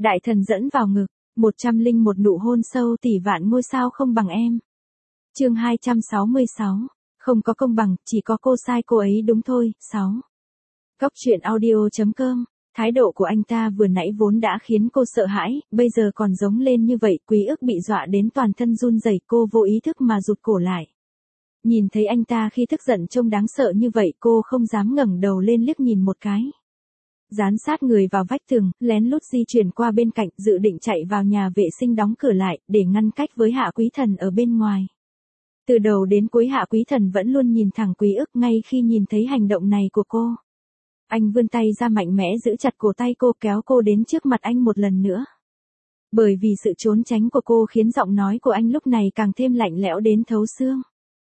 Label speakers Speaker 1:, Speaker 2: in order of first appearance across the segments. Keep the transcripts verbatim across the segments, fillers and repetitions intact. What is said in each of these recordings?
Speaker 1: Đại thần dẫn vào ngực, một trăm linh một nụ hôn sâu tỷ vạn ngôi sao không bằng em. Chương hai trăm sáu mươi sáu, không có công bằng, chỉ có cô sai cô ấy đúng thôi. sáu. Góc truyện audio chấm com. Thái độ của anh ta vừa nãy vốn đã khiến cô sợ hãi, bây giờ còn giống lên như vậy, Quý Ức bị dọa đến toàn thân run rẩy, cô vô ý thức mà rụt cổ lại. Nhìn thấy anh ta khi tức giận trông đáng sợ như vậy, cô không dám ngẩng đầu lên liếc nhìn một cái. Dán sát người vào vách tường, lén lút di chuyển qua bên cạnh, dự định chạy vào nhà vệ sinh đóng cửa lại, để ngăn cách với Hạ Quý Thần ở bên ngoài. Từ đầu đến cuối Hạ Quý Thần vẫn luôn nhìn thẳng Quý Ức, ngay khi nhìn thấy hành động này của cô. Anh vươn tay ra mạnh mẽ giữ chặt cổ tay cô, kéo cô đến trước mặt anh một lần nữa. Bởi vì sự trốn tránh của cô khiến giọng nói của anh lúc này càng thêm lạnh lẽo đến thấu xương.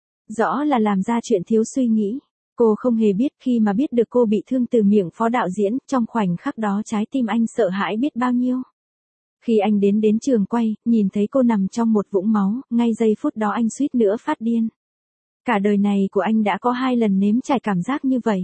Speaker 1: Rõ là làm ra chuyện thiếu suy nghĩ. Cô không hề biết, khi mà biết được cô bị thương từ miệng phó đạo diễn, trong khoảnh khắc đó trái tim anh sợ hãi biết bao nhiêu. Khi anh đến đến trường quay, nhìn thấy cô nằm trong một vũng máu, ngay giây phút đó anh suýt nữa phát điên. Cả đời này của anh đã có hai lần nếm trải cảm giác như vậy.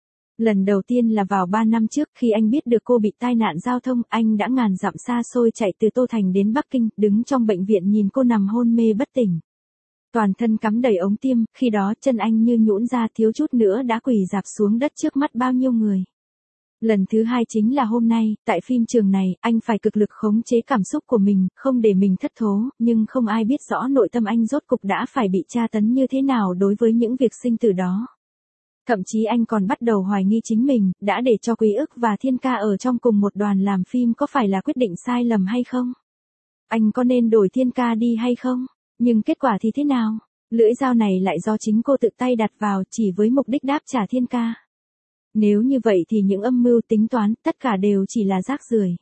Speaker 1: Lần đầu tiên là vào ba năm trước, khi anh biết được cô bị tai nạn giao thông, anh đã ngàn dặm xa xôi chạy từ Tô Thành đến Bắc Kinh, đứng trong bệnh viện nhìn cô nằm hôn mê bất tỉnh. Toàn thân cắm đầy ống tiêm, khi đó chân anh như nhũn ra, thiếu chút nữa đã quỳ rạp xuống đất trước mắt bao nhiêu người. Lần thứ hai chính là hôm nay, tại phim trường này, anh phải cực lực khống chế cảm xúc của mình, không để mình thất thố, nhưng không ai biết rõ nội tâm anh rốt cục đã phải bị tra tấn như thế nào đối với những việc sinh tử đó. Thậm chí anh còn bắt đầu hoài nghi chính mình, đã để cho Quý Ức và Thiên Ca ở trong cùng một đoàn làm phim có phải là quyết định sai lầm hay không? Anh có nên đổi Thiên Ca đi hay không? Nhưng kết quả thì thế nào? Lưỡi dao này lại do chính cô tự tay đặt vào, chỉ với mục đích đáp trả Thiên Ca. Nếu như vậy thì những âm mưu tính toán, tất cả đều chỉ là rác rưởi.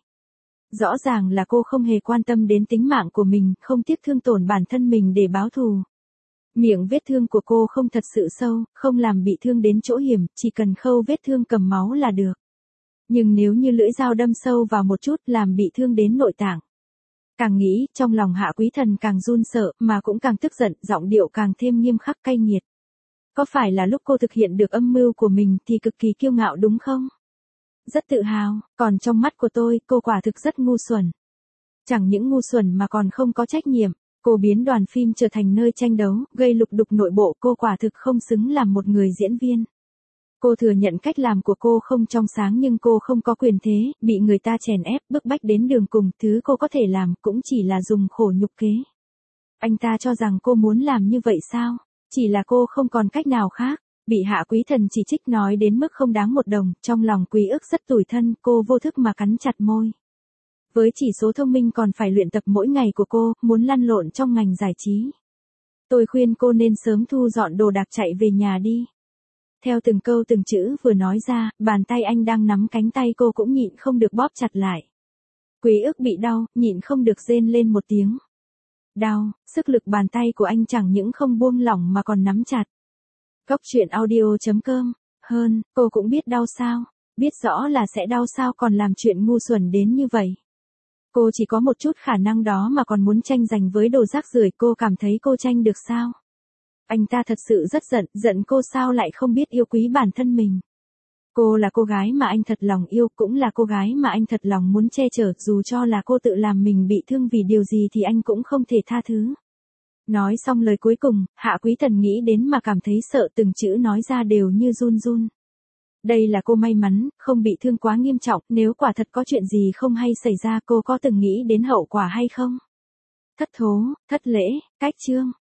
Speaker 1: Rõ ràng là cô không hề quan tâm đến tính mạng của mình, không tiếc thương tổn bản thân mình để báo thù. Miệng vết thương của cô không thật sự sâu, không làm bị thương đến chỗ hiểm, chỉ cần khâu vết thương cầm máu là được. Nhưng nếu như lưỡi dao đâm sâu vào một chút, làm bị thương đến nội tạng. Càng nghĩ, trong lòng Hạ Quý Thần càng run sợ, mà cũng càng tức giận, giọng điệu càng thêm nghiêm khắc cay nghiệt. Có phải là lúc cô thực hiện được âm mưu của mình thì cực kỳ kiêu ngạo đúng không? Rất tự hào, còn trong mắt của tôi, cô quả thực rất ngu xuẩn. Chẳng những ngu xuẩn mà còn không có trách nhiệm. Cô biến đoàn phim trở thành nơi tranh đấu, gây lục đục nội bộ, cô quả thực không xứng làm một người diễn viên. Cô thừa nhận cách làm của cô không trong sáng, nhưng cô không có quyền thế, bị người ta chèn ép, bức bách đến đường cùng, thứ cô có thể làm cũng chỉ là dùng khổ nhục kế. Anh ta cho rằng cô muốn làm như vậy sao? Chỉ là cô không còn cách nào khác. Bị Hạ Quý Thần chỉ trích nói đến mức không đáng một đồng, trong lòng Quý Ức rất tủi thân, cô vô thức mà cắn chặt môi. Với chỉ số thông minh còn phải luyện tập mỗi ngày của cô, muốn lăn lộn trong ngành giải trí. Tôi khuyên cô nên sớm thu dọn đồ đạc chạy về nhà đi. Theo từng câu từng chữ vừa nói ra, bàn tay anh đang nắm cánh tay cô cũng nhịn không được bóp chặt lại. Quý Ức bị đau, nhịn không được rên lên một tiếng. Đau, sức lực bàn tay của anh chẳng những không buông lỏng mà còn nắm chặt. Góc truyện audio chấm com. Hơn, cô cũng biết đau sao? Biết rõ là sẽ đau sao còn làm chuyện ngu xuẩn đến như vậy? Cô chỉ có một chút khả năng đó mà còn muốn tranh giành với đồ rác rưởi, cô cảm thấy cô tranh được sao? Anh ta thật sự rất giận, giận cô sao lại không biết yêu quý bản thân mình. Cô là cô gái mà anh thật lòng yêu, cũng là cô gái mà anh thật lòng muốn che chở, dù cho là cô tự làm mình bị thương vì điều gì thì anh cũng không thể tha thứ. Nói xong lời cuối cùng, Hạ Quý Thần nghĩ đến mà cảm thấy sợ, từng chữ nói ra đều như run run. Đây là cô may mắn, không bị thương quá nghiêm trọng, nếu quả thật có chuyện gì không hay xảy ra, cô có từng nghĩ đến hậu quả hay không? Thất thố, thất lễ, cách chương.